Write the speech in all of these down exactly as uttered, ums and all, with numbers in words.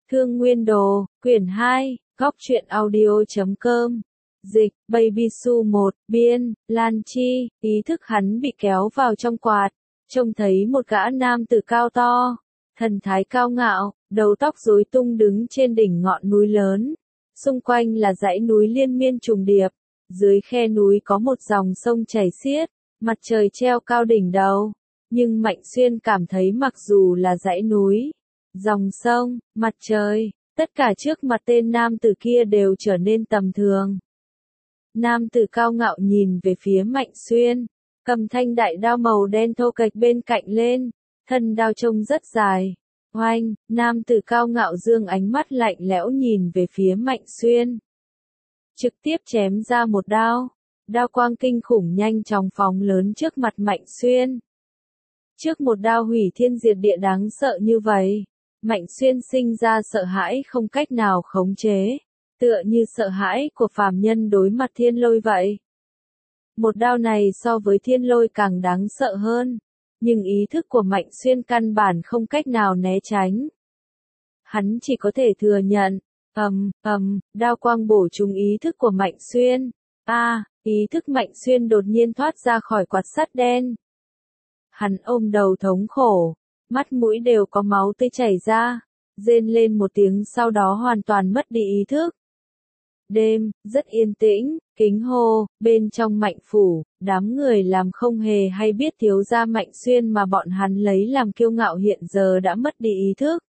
Thương Nguyên Đồ, quyển hai, góc truyện audio chấm com. Dịch, Baby Su một, biên, Lan Chi, ý thức hắn bị kéo vào trong quạt, trông thấy một gã nam tử cao to, thần thái cao ngạo, đầu tóc rối tung đứng trên đỉnh ngọn núi lớn. Xung quanh là dãy núi liên miên trùng điệp, dưới khe núi có một dòng sông chảy xiết, mặt trời treo cao đỉnh đầu. Nhưng Mạnh Xuyên cảm thấy mặc dù là dãy núi, dòng sông, mặt trời, tất cả trước mặt tên nam tử kia đều trở nên tầm thường. Nam tử cao ngạo nhìn về phía Mạnh Xuyên, cầm thanh đại đao màu đen thô kệch bên cạnh lên, thân đao trông rất dài. Oanh, nam tử cao ngạo dương ánh mắt lạnh lẽo nhìn về phía Mạnh Xuyên. Trực tiếp chém ra một đao, đao quang kinh khủng nhanh chóng phóng lớn trước mặt Mạnh Xuyên. Trước một đao hủy thiên diệt địa đáng sợ như vậy, Mạnh Xuyên sinh ra sợ hãi không cách nào khống chế, tựa như sợ hãi của phàm nhân đối mặt thiên lôi vậy. Một đao này so với thiên lôi càng đáng sợ hơn, nhưng ý thức của Mạnh Xuyên căn bản không cách nào né tránh. Hắn chỉ có thể thừa nhận, ầm, ầm, đao quang bổ trúng ý thức của Mạnh Xuyên. A, à, ý thức Mạnh Xuyên đột nhiên thoát ra khỏi quạt sắt đen. Hắn ôm đầu thống khổ, mắt mũi đều có máu tươi chảy ra, rên lên một tiếng sau đó hoàn toàn mất đi ý thức. Đêm, rất yên tĩnh, kính hô, bên trong Mạnh phủ, đám người làm không hề hay biết thiếu gia Mạnh Xuyên mà bọn hắn lấy làm kiêu ngạo hiện giờ đã mất đi ý thức.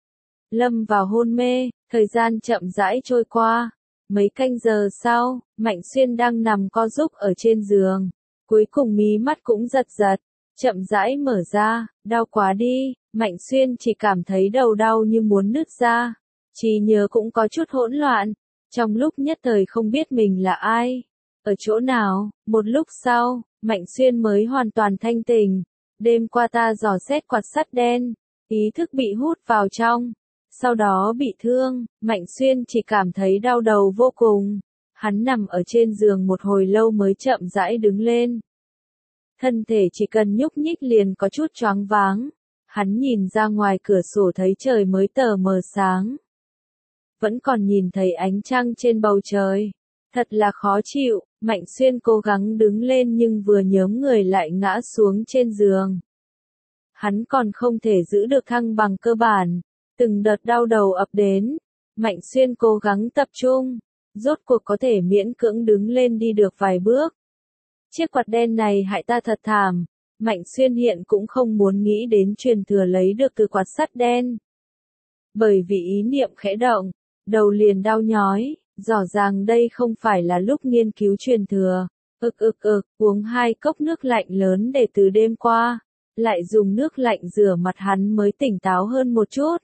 Lâm vào hôn mê, thời gian chậm rãi trôi qua. Mấy canh giờ sau, Mạnh Xuyên đang nằm co rúm ở trên giường, cuối cùng mí mắt cũng giật giật, chậm rãi mở ra, đau quá đi, Mạnh Xuyên chỉ cảm thấy đầu đau như muốn nứt ra, trí nhớ cũng có chút hỗn loạn. Trong lúc nhất thời không biết mình là ai, ở chỗ nào, một lúc sau, Mạnh Xuyên mới hoàn toàn thanh tỉnh. Đêm qua ta dò xét quạt sắt đen, ý thức bị hút vào trong, sau đó bị thương, Mạnh Xuyên chỉ cảm thấy đau đầu vô cùng. Hắn nằm ở trên giường một hồi lâu mới chậm rãi đứng lên. Thân thể chỉ cần nhúc nhích liền có chút choáng váng. Hắn nhìn ra ngoài cửa sổ thấy trời mới tờ mờ sáng. Vẫn còn nhìn thấy ánh trăng trên bầu trời. Thật là khó chịu, Mạnh Xuyên cố gắng đứng lên nhưng vừa nhớm người lại ngã xuống trên giường. Hắn còn không thể giữ được thăng bằng cơ bản. Từng đợt đau đầu ập đến. Mạnh Xuyên cố gắng tập trung. Rốt cuộc có thể miễn cưỡng đứng lên đi được vài bước. Chiếc quạt đen này hại ta thật thảm. Mạnh Xuyên hiện cũng không muốn nghĩ đến truyền thừa lấy được từ quạt sắt đen. Bởi vì ý niệm khẽ động, đầu liền đau nhói, rõ ràng đây không phải là lúc nghiên cứu truyền thừa. Ực ực ực, uống hai cốc nước lạnh lớn để từ đêm qua, lại dùng nước lạnh rửa mặt hắn mới tỉnh táo hơn một chút.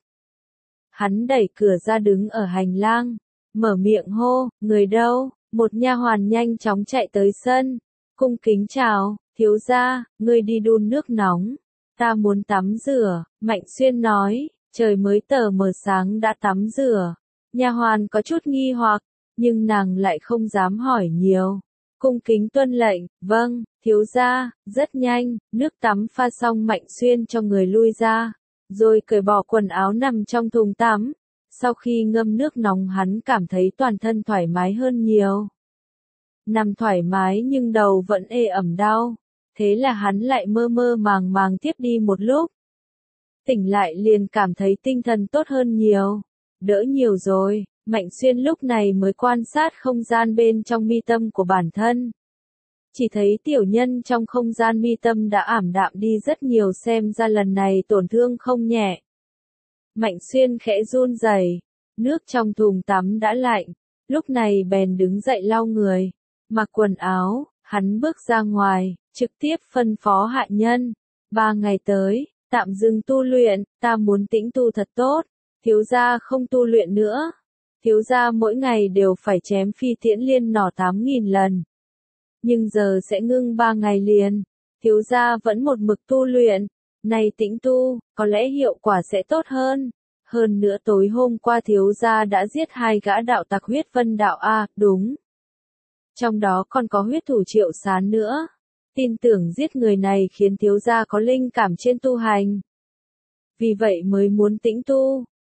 Hắn đẩy cửa ra đứng ở hành lang, mở miệng hô, người đâu? Một nha hoàn nhanh chóng chạy tới sân, cung kính chào, thiếu gia, ngươi đi đun nước nóng, ta muốn tắm rửa. Mạnh Xuyên nói, trời mới tờ mờ sáng đã tắm rửa. Nha hoàn có chút nghi hoặc, nhưng nàng lại không dám hỏi nhiều. Cung kính tuân lệnh, vâng, thiếu gia. Rất nhanh, nước tắm pha xong Mạnh Xuyên cho người lui ra, rồi cởi bỏ quần áo nằm trong thùng tắm. Sau khi ngâm nước nóng hắn cảm thấy toàn thân thoải mái hơn nhiều. Nằm thoải mái nhưng đầu vẫn ê ẩm đau, thế là hắn lại mơ mơ màng màng tiếp đi một lúc. Tỉnh lại liền cảm thấy tinh thần tốt hơn nhiều, đỡ nhiều rồi. Mạnh Xuyên lúc này mới quan sát không gian bên trong mi tâm của bản thân. Chỉ thấy tiểu nhân trong không gian mi tâm đã ảm đạm đi rất nhiều, xem ra lần này tổn thương không nhẹ. Mạnh Xuyên khẽ run rẩy, nước trong thùng tắm đã lạnh, lúc này bèn đứng dậy lau người, mặc quần áo, hắn bước ra ngoài, trực tiếp phân phó hạ nhân. Ba ngày tới, tạm dừng tu luyện, ta muốn tĩnh tu thật tốt, thiếu gia không tu luyện nữa. Thiếu gia mỗi ngày đều phải chém phi tiễn liên nỏ tám nghìn lần. Nhưng giờ sẽ ngưng ba ngày liền, thiếu gia vẫn một mực tu luyện, này tĩnh tu, có lẽ hiệu quả sẽ tốt hơn. Hơn nữa tối hôm qua thiếu gia đã giết hai gã đạo tặc huyết vân đạo A, đúng. Trong đó còn có huyết thủ Triệu Sán nữa. Tin tưởng giết người này khiến thiếu gia có linh cảm trên tu hành. Vì vậy mới muốn tĩnh tu.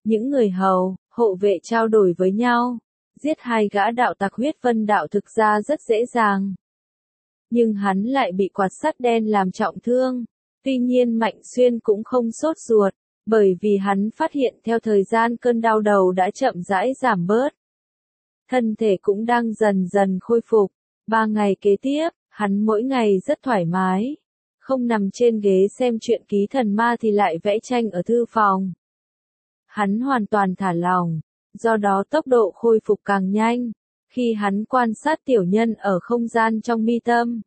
Những người hầu, hộ vệ trao đổi với nhau. Giết hai gã đạo tặc huyết vân đạo thực ra rất dễ dàng. Nhưng hắn lại bị quạt sắt đen làm trọng thương. Tuy nhiên Mạnh Xuyên cũng không sốt ruột, bởi vì hắn phát hiện theo thời gian cơn đau đầu đã chậm rãi giảm bớt. Thân thể cũng đang dần dần khôi phục. Ba ngày kế tiếp, hắn mỗi ngày rất thoải mái. Không nằm trên ghế xem truyện ký thần ma thì lại vẽ tranh ở thư phòng. Hắn hoàn toàn thả lỏng, do đó tốc độ khôi phục càng nhanh. Khi hắn quan sát tiểu nhân ở không gian trong mi tâm,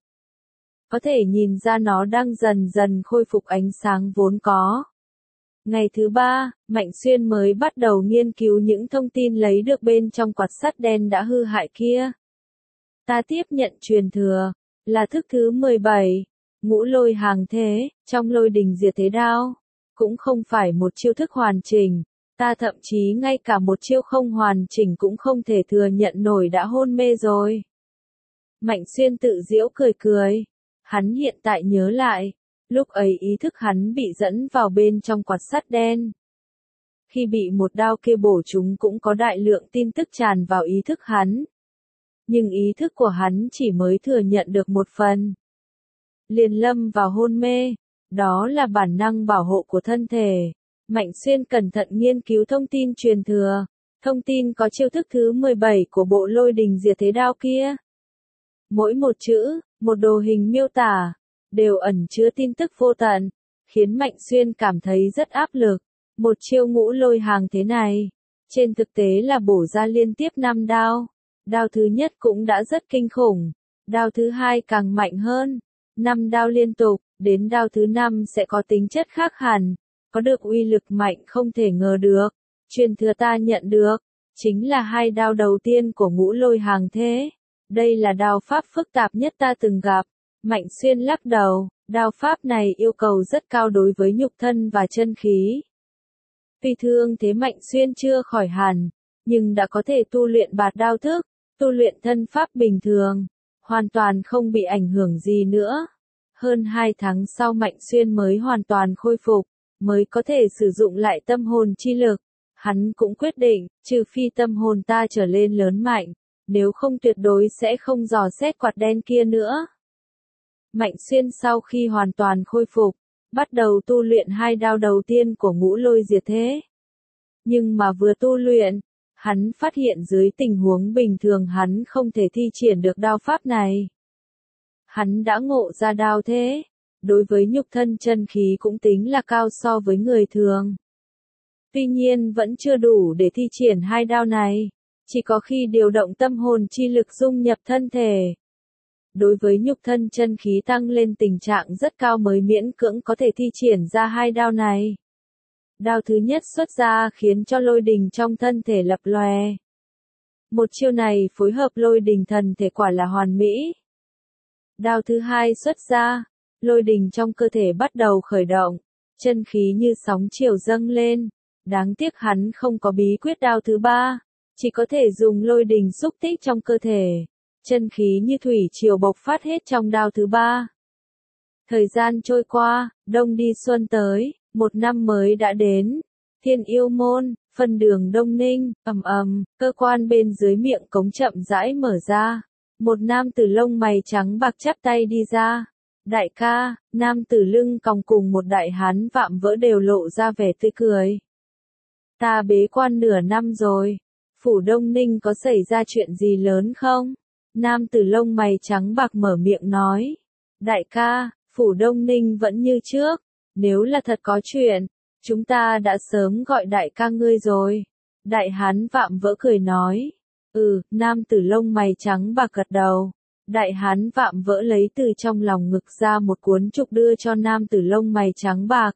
có thể nhìn ra nó đang dần dần khôi phục ánh sáng vốn có. Ngày thứ ba, Mạnh Xuyên mới bắt đầu nghiên cứu những thông tin lấy được bên trong quạt sắt đen đã hư hại kia. Ta tiếp nhận truyền thừa, là thức thứ mười bảy, ngũ lôi hàng thế, trong lôi đình diệt thế đao. Cũng không phải một chiêu thức hoàn chỉnh, ta thậm chí ngay cả một chiêu không hoàn chỉnh cũng không thể thừa nhận nổi đã hôn mê rồi. Mạnh Xuyên tự giễu cười cười, hắn hiện tại nhớ lại, lúc ấy ý thức hắn bị dẫn vào bên trong quạt sắt đen. Khi bị một đao kia bổ trúng cũng có đại lượng tin tức tràn vào ý thức hắn. Nhưng ý thức của hắn chỉ mới thừa nhận được một phần. Liền lâm vào hôn mê, đó là bản năng bảo hộ của thân thể. Mạnh Xuyên cẩn thận nghiên cứu thông tin truyền thừa, thông tin có chiêu thức thứ mười bảy của bộ lôi đình diệt thế đao kia. Mỗi một chữ, một đồ hình miêu tả, đều ẩn chứa tin tức vô tận, khiến Mạnh Xuyên cảm thấy rất áp lực. Một chiêu ngũ lôi hàng thế này, trên thực tế là bổ ra liên tiếp năm đao. Đao thứ nhất cũng đã rất kinh khủng, đao thứ hai càng mạnh hơn. Năm đao liên tục, đến đao thứ năm sẽ có tính chất khác hẳn, có được uy lực mạnh không thể ngờ được. Truyền thừa ta nhận được, chính là hai đao đầu tiên của ngũ lôi hàng thế. Đây là đao pháp phức tạp nhất ta từng gặp. Mạnh Xuyên lắc đầu, đao pháp này yêu cầu rất cao đối với nhục thân và chân khí. Tuy thương thế Mạnh Xuyên chưa khỏi hẳn, nhưng đã có thể tu luyện bạt đao thức, tu luyện thân pháp bình thường, hoàn toàn không bị ảnh hưởng gì nữa. Hơn hai tháng sau Mạnh Xuyên mới hoàn toàn khôi phục, mới có thể sử dụng lại tâm hồn chi lực. Hắn cũng quyết định, trừ phi tâm hồn ta trở lên lớn mạnh, nếu không tuyệt đối sẽ không dò xét quạt đen kia nữa. Mạnh Xuyên sau khi hoàn toàn khôi phục, bắt đầu tu luyện hai đao đầu tiên của ngũ lôi diệt thế. Nhưng mà vừa tu luyện, hắn phát hiện dưới tình huống bình thường hắn không thể thi triển được đao pháp này. Hắn đã ngộ ra đao thế, đối với nhục thân chân khí cũng tính là cao so với người thường. Tuy nhiên vẫn chưa đủ để thi triển hai đao này, chỉ có khi điều động tâm hồn chi lực dung nhập thân thể. Đối với nhục thân chân khí tăng lên tình trạng rất cao mới miễn cưỡng có thể thi triển ra hai đao này. Đao thứ nhất xuất ra khiến cho lôi đình trong thân thể lập lòe. Một chiêu này phối hợp lôi đình thần thể quả là hoàn mỹ. Đao thứ hai xuất ra, lôi đình trong cơ thể bắt đầu khởi động, chân khí như sóng chiều dâng lên. Đáng tiếc hắn không có bí quyết đao thứ ba, chỉ có thể dùng lôi đình xúc tích trong cơ thể. Chân khí như thủy triều bộc phát hết trong đao thứ ba. Thời gian trôi qua, đông đi xuân tới, một năm mới đã đến. Thiên Yêu Môn, phân đường Đông Ninh, ầm ầm, cơ quan bên dưới miệng cống chậm rãi mở ra. Một nam tử lông mày trắng bạc chắp tay đi ra. Đại ca, nam tử lưng còng cùng một đại hán vạm vỡ đều lộ ra vẻ tươi cười. Ta bế quan nửa năm rồi, phủ Đông Ninh có xảy ra chuyện gì lớn không? Nam tử lông mày trắng bạc mở miệng nói. Đại ca, phủ Đông Ninh vẫn như trước, nếu là thật có chuyện, chúng ta đã sớm gọi đại ca ngươi rồi. Đại hán vạm vỡ cười nói. Ừ, nam tử lông mày trắng bạc gật đầu. Đại hán vạm vỡ lấy từ trong lòng ngực ra một cuốn trục đưa cho nam tử lông mày trắng bạc.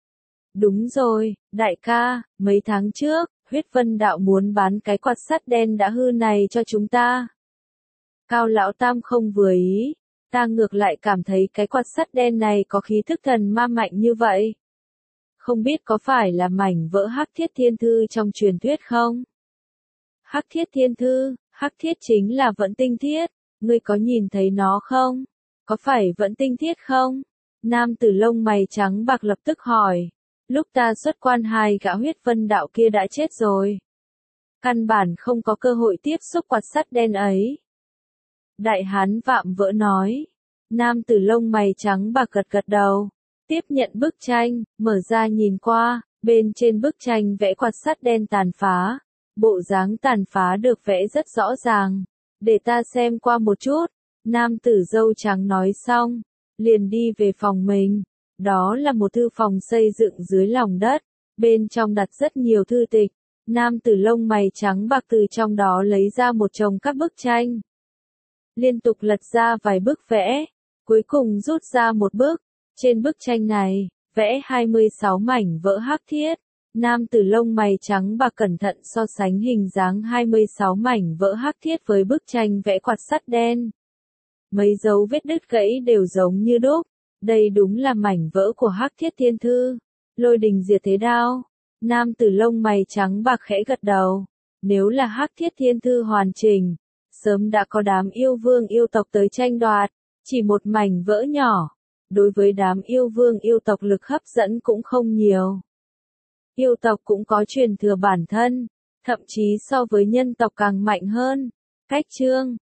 Đúng rồi, đại ca, mấy tháng trước, huyết vân đạo muốn bán cái quạt sắt đen đã hư này cho chúng ta. Cao lão tam không vừa ý, ta ngược lại cảm thấy cái quạt sắt đen này có khí thức thần ma mạnh như vậy. Không biết có phải là mảnh vỡ Hắc Thiết Thiên Thư trong truyền thuyết không? Hắc Thiết Thiên Thư, Hắc Thiết chính là Vẫn Tinh Thiết, ngươi có nhìn thấy nó không? Có phải Vẫn Tinh Thiết không? Nam tử lông mày trắng bạc lập tức hỏi. Lúc ta xuất quan hai gã huyết vân đạo kia đã chết rồi. Căn bản không có cơ hội tiếp xúc quạt sắt đen ấy. Đại hán vạm vỡ nói. Nam tử lông mày trắng bạc gật gật đầu. Tiếp nhận bức tranh, mở ra nhìn qua, bên trên bức tranh vẽ quạt sắt đen tàn phá. Bộ dáng tàn phá được vẽ rất rõ ràng. Để ta xem qua một chút. Nam tử râu trắng nói xong, liền đi về phòng mình. Đó là một thư phòng xây dựng dưới lòng đất. Bên trong đặt rất nhiều thư tịch. Nam tử lông mày trắng bạc từ trong đó lấy ra một chồng các bức tranh. Liên tục lật ra vài bức vẽ. Cuối cùng rút ra một bức. Trên bức tranh này, vẽ hai mươi sáu mảnh vỡ hắc thiết. Nam tử lông mày trắng bạc cẩn thận so sánh hình dáng hai mươi sáu mảnh vỡ hắc thiết với bức tranh vẽ quạt sắt đen. Mấy dấu vết đứt gãy đều giống như đúc. Đây đúng là mảnh vỡ của hắc thiết thiên thư. Lôi đình diệt thế đao. Nam tử lông mày trắng bạc khẽ gật đầu. Nếu là hắc thiết thiên thư hoàn chỉnh, sớm đã có đám yêu vương yêu tộc tới tranh đoạt. Chỉ một mảnh vỡ nhỏ. Đối với đám yêu vương yêu tộc lực hấp dẫn cũng không nhiều. Yêu tộc cũng có truyền thừa bản thân, thậm chí so với nhân tộc càng mạnh hơn. Cách chương